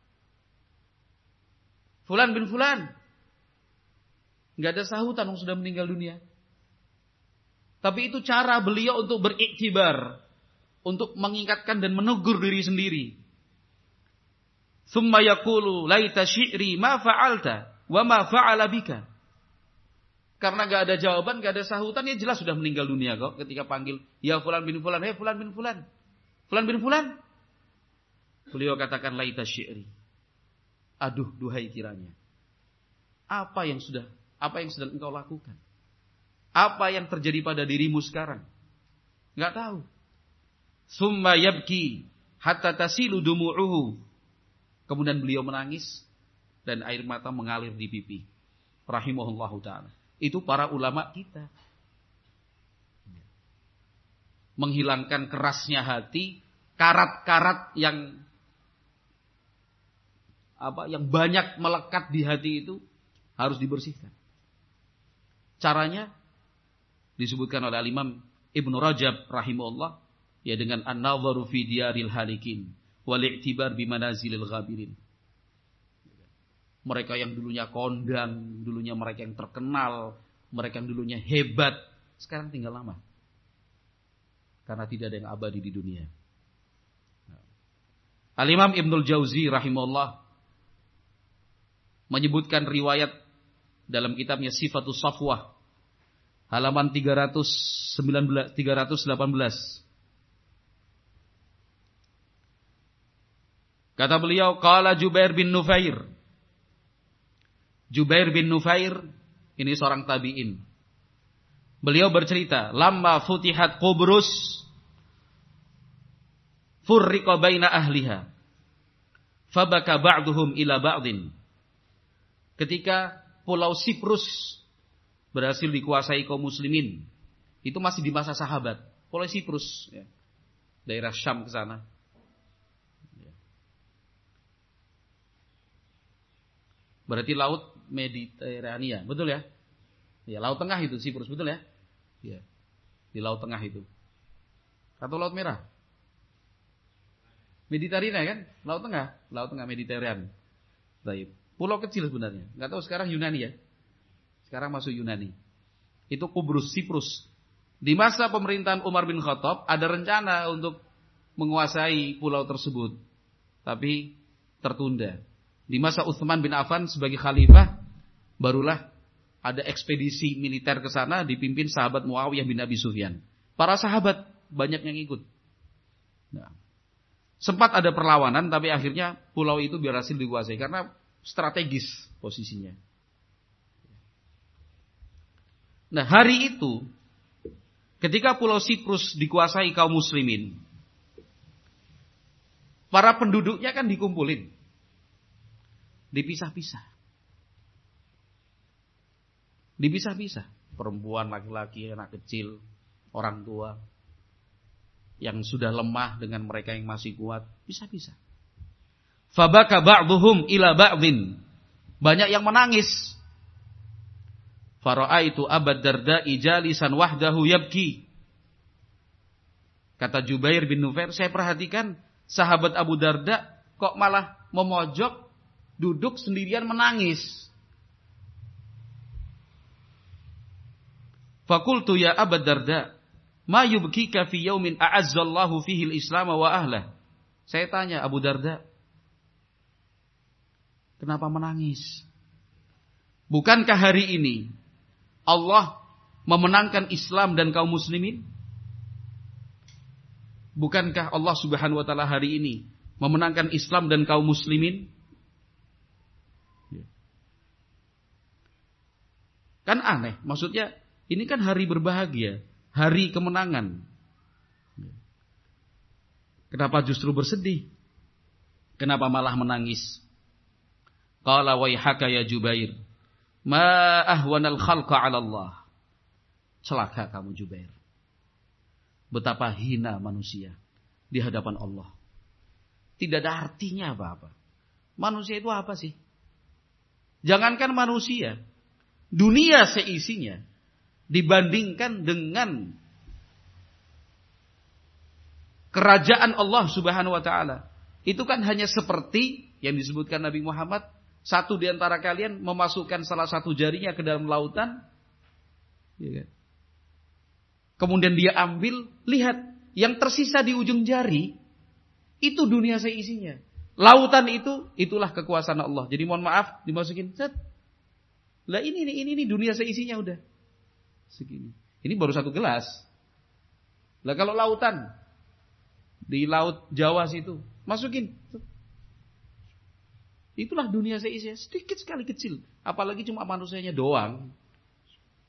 Fulan bin fulan. Gak ada sahutan, yang sudah meninggal dunia. Tapi itu cara beliau untuk beriktibar, untuk mengingatkan dan menegur diri sendiri. Tsumma yaqulu laita syi'ri ma fa'alta wa ma fa'ala bika. Karena gak ada jawaban, gak ada sahutan, ya jelas sudah meninggal dunia kok. Ketika panggil, ya fulan bin fulan, hei fulan bin fulan. Fulan bin fulan. Beliau katakan, laita syi'ri. Aduh, duhai kiranya. Apa yang sedang engkau lakukan? Apa yang terjadi pada dirimu sekarang? Gak tahu. Summa yabki, hatta tasilu dumu'uhu. Kemudian beliau menangis dan air mata mengalir di pipi. Rahimahullahu ta'ala. Itu para ulama kita. Menghilangkan kerasnya hati, karat-karat yang banyak melekat di hati itu harus dibersihkan. Caranya disebutkan oleh Imam Ibnu Rajab rahimahullah, ya dengan an-nadharu fi diyaril halikin wal i'tibar bi manazilil ghabirin. Mereka yang dulunya kondang, dulunya mereka yang terkenal, mereka yang dulunya hebat, sekarang tinggal lama. Karena tidak ada yang abadi di dunia. Al-Imam Ibnul Jauzi rahimahullah menyebutkan riwayat dalam kitabnya Sifatus Safwah halaman 318. Kata beliau, qala Jubair bin Nufair. Jubair bin Nufair ini seorang tabi'in. Beliau bercerita, lamma futihat Qubrus furriqa baina ahliha fabaka ba'duhum ila ba'din. Ketika Pulau Siprus berhasil dikuasai kaum muslimin, itu masih di masa sahabat. Pulau Siprus, ya, daerah Syam ke sana. Berarti laut Mediterania, betul ya? Ya, laut tengah itu Siprus, betul ya? Ya. Di laut tengah itu. Atau laut merah? Mediterania kan? Laut tengah Mediterania. Baik. Pulau kecil sebenarnya. Enggak tahu sekarang Yunani ya. Sekarang masuk Yunani. Itu Qubrus, Siprus. Di masa pemerintahan Umar bin Khattab ada rencana untuk menguasai pulau tersebut. Tapi tertunda. Di masa Utsman bin Affan sebagai khalifah, barulah ada ekspedisi militer ke sana dipimpin sahabat Muawiyah bin Abi Sufyan. Para sahabat banyak yang ikut. Nah, sempat ada perlawanan, tapi akhirnya pulau itu berhasil dikuasai karena strategis posisinya. Nah, hari itu ketika Pulau Siprus dikuasai kaum muslimin, para penduduknya kan dikumpulin, dipisah-pisah. Dipisah-pisah. Perempuan, laki-laki, anak kecil, orang tua. Yang sudah lemah dengan mereka yang masih kuat. Pisah-pisah. Fabaka ba'duhum ila ba'din. Banyak yang menangis. Fara'aitu Abad Darda'i jalisan wahdahu yabki. Kata Jubair bin Nufair, saya perhatikan sahabat Abu Darda kok malah memojok, duduk sendirian menangis. Fakultu ya Abad Darda, ma yubkika fi yaumin a'azzallahu fihi al-islam wa ahlah. Saya tanya Abu Darda, kenapa menangis? Bukankah hari ini Allah memenangkan Islam dan kaum muslimin? Bukankah Allah Subhanahu wa taala hari ini memenangkan Islam dan kaum muslimin? Kan aneh, maksudnya ini kan hari berbahagia, hari kemenangan. Kenapa justru bersedih? Kenapa malah menangis? Qala waihaka ya Jubair, ma ahwanal khalqa 'ala Allah. Celaka kamu Jubair. Betapa hina manusia di hadapan Allah. Tidak ada artinya apa-apa. Manusia itu apa sih? Jangankan manusia, dunia seisinya dibandingkan dengan kerajaan Allah Subhanahu wa taala, itu kan hanya seperti yang disebutkan Nabi Muhammad, satu di antara kalian memasukkan salah satu jarinya ke dalam lautan, ya kan? Kemudian dia ambil, lihat yang tersisa di ujung jari itu dunia seisinya. Lautan itu, itulah kekuasaan Allah. Jadi mohon maaf, dimasukin set. Lah ini dunia seisinya udah segini. Ini baru satu gelas. Lah kalau lautan di laut Jawa situ, masukin. Itulah dunia seisinya, sedikit sekali kecil. Apalagi cuma manusianya doang.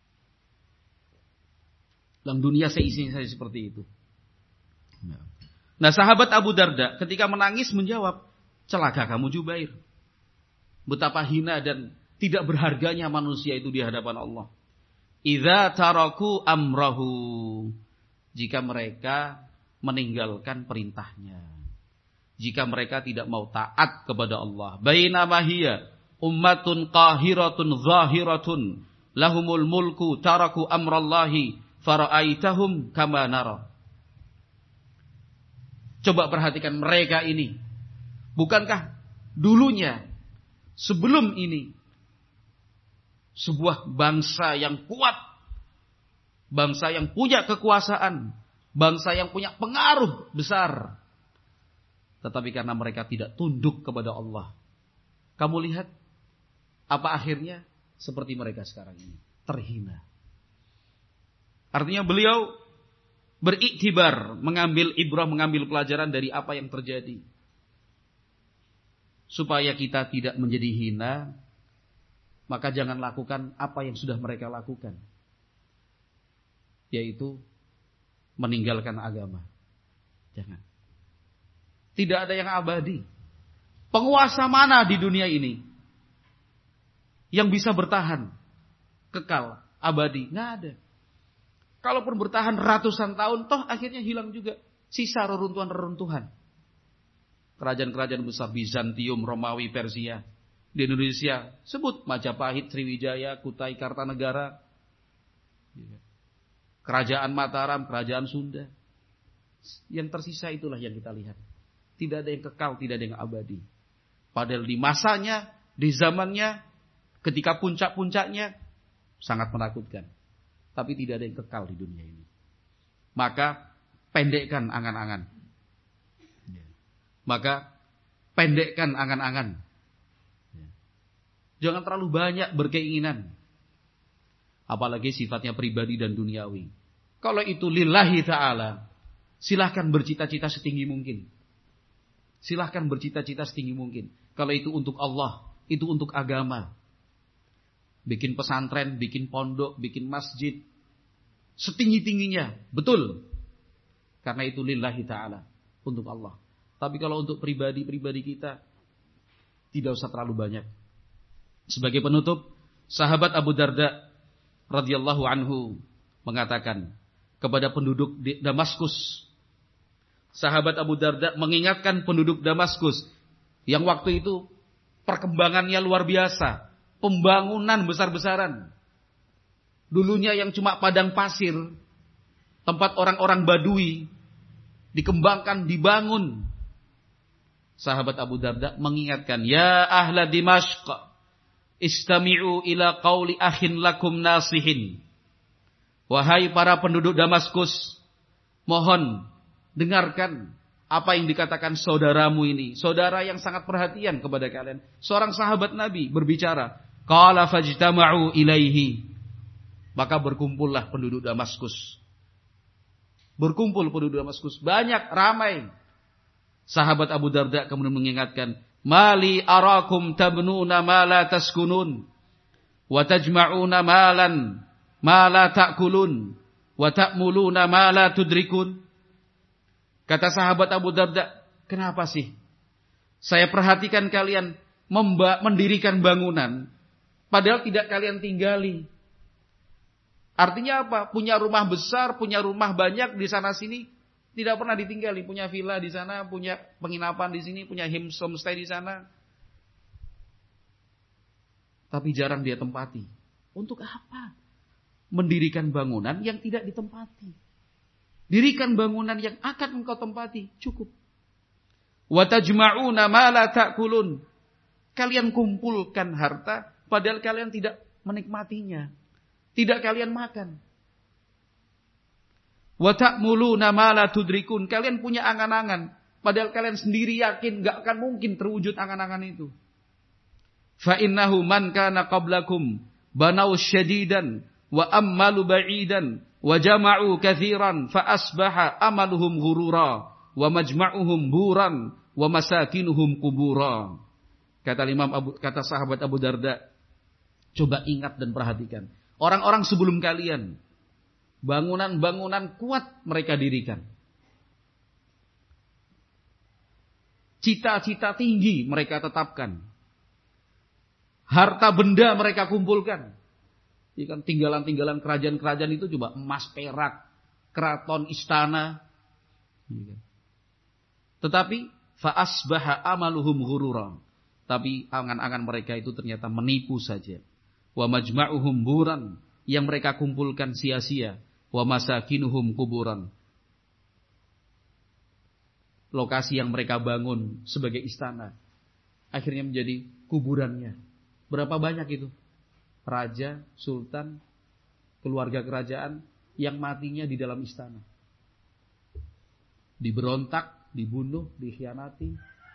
Dalam dunia seisinya saja seperti itu. Nah, sahabat Abu Darda ketika menangis menjawab, celaka kamu Jubair. Betapa hina dan tidak berharganya manusia itu di hadapan Allah. Idza taraku amrahu. Jika mereka meninggalkan perintahnya. Jika mereka tidak mau taat kepada Allah. Bainama hiya ummatun qahiratun zahiratun lahumul mulku taraku amrallahi fara'aitahum kama nara. Coba perhatikan mereka ini. Bukankah dulunya, sebelum ini, sebuah bangsa yang kuat, bangsa yang punya kekuasaan, bangsa yang punya pengaruh besar. Tetapi karena mereka tidak tunduk kepada Allah. Kamu lihat, apa akhirnya? Seperti mereka sekarang ini. Terhina. Artinya beliau beriktibar, mengambil ibrah, mengambil pelajaran dari apa yang terjadi. Supaya kita tidak menjadi hina, maka jangan lakukan apa yang sudah mereka lakukan. Yaitu meninggalkan agama. Jangan. Tidak ada yang abadi. Penguasa mana di dunia ini yang bisa bertahan, kekal, abadi? Nggak ada. Kalaupun bertahan ratusan tahun, toh akhirnya hilang juga. Sisa reruntuhan-reruntuhan. Kerajaan-kerajaan besar Bizantium, Romawi, Persia. Di Indonesia, sebut Majapahit, Sriwijaya, Kutai, Kartanegara. Kerajaan Mataram, Kerajaan Sunda. Yang tersisa itulah yang kita lihat. Tidak ada yang kekal, tidak ada yang abadi. Padahal di masanya, di zamannya, ketika puncak-puncaknya, sangat menakutkan. Tapi tidak ada yang kekal di dunia ini. Maka pendekkan angan-angan. Maka pendekkan angan-angan. Jangan terlalu banyak berkeinginan. Apalagi sifatnya pribadi dan duniawi. Kalau itu lillahi ta'ala, silahkan bercita-cita setinggi mungkin. Silahkan bercita-cita setinggi mungkin. Kalau itu untuk Allah, itu untuk agama. Bikin pesantren, bikin pondok, bikin masjid. Setinggi-tingginya. Betul. Karena itu lillahi ta'ala. Untuk Allah. Tapi kalau untuk pribadi-pribadi kita, tidak usah terlalu banyak. Sebagai penutup, sahabat Abu Darda radhiyallahu anhu mengatakan kepada penduduk Damaskus. Sahabat Abu Darda mengingatkan penduduk Damaskus yang waktu itu perkembangannya luar biasa. Pembangunan besar-besaran. Dulunya yang cuma padang pasir, tempat orang-orang Badui, dikembangkan, dibangun. Sahabat Abu Darda mengingatkan, ya ahla Dimashq, istami'u ila qawli akhin lakum nasihin. Wahai para penduduk Damaskus, mohon dengarkan apa yang dikatakan saudaramu ini. Saudara yang sangat perhatian kepada kalian. Seorang sahabat Nabi berbicara. Qala fajtama'u ilaihi. Maka berkumpullah penduduk Damaskus. Berkumpul penduduk Damaskus. Banyak, ramai. Sahabat Abu Darda kemudian mengingatkan. Mali arakum tabnuna ma la taskunun. Wa tajma'una malan ma la ta'kulun. Wa ta'muluna ma la tudrikun. Kata sahabat Abu Darda, kenapa sih? Saya perhatikan kalian mendirikan bangunan. Padahal tidak kalian tinggali. Artinya apa? Punya rumah besar, punya rumah banyak di sana sini, tidak pernah ditinggali. Punya villa di sana, punya penginapan di sini, punya homestay di sana. Tapi jarang dia tempati. Untuk apa? Mendirikan bangunan yang tidak ditempati. Dirikan bangunan yang akan engkau tempati. Cukup. Wa tajma'una ma la ta'kulun. Kalian kumpulkan harta padahal kalian tidak menikmatinya. Tidak kalian makan. Wa ta'muluna ma la tudrikun. Kalian punya angan-angan padahal kalian sendiri yakin enggak akan mungkin terwujud angan-angan itu. Fa innahu man kana qablakum banau syadidan wa ammalu ba'idan wa jama'u katsiran fa asbaha amaluhum ghurura wa majma'uhum buran wa masakinuhum qubura. Kata sahabat Abu Darda, coba ingat dan perhatikan. Orang-orang sebelum kalian, bangunan-bangunan kuat mereka dirikan. Cita-cita tinggi mereka tetapkan. Harta benda mereka kumpulkan. Ikan tinggalan-tinggalan kerajaan-kerajaan itu coba emas, perak, keraton, istana. Tetapi faasbaha amaluhum ghururan. Tapi angan-angan mereka itu ternyata menipu saja. Wa majma'uhum buran, yang mereka kumpulkan sia-sia. Wa masakinuhum kuburan. Lokasi yang mereka bangun sebagai istana akhirnya menjadi kuburannya. Berapa banyak itu? Raja, sultan, keluarga kerajaan yang matinya di dalam istana. Diberontak, dibunuh, dikhianati.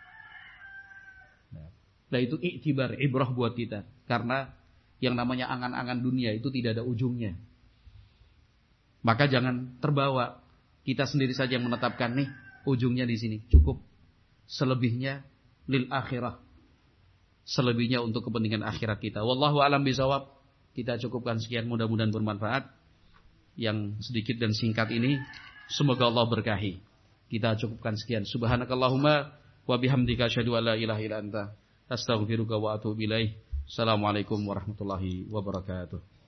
Nah itu iktibar, ibrah buat kita. Karena yang namanya angan-angan dunia itu tidak ada ujungnya. Maka jangan terbawa. Kita sendiri saja yang menetapkan nih ujungnya di sini. Cukup. Selebihnya lil akhirah. Selebihnya untuk kepentingan akhirat kita. Wallahu a'lam bishawab. Kita cukupkan sekian, mudah-mudahan bermanfaat. Yang sedikit dan singkat ini semoga Allah berkahi. Kita cukupkan sekian. Subhanakallahumma wa bihamdika asyhadu an la ilaha illa anta astaghfiruka wa atubu ilaik. Assalamualaikum warahmatullahi wabarakatuh.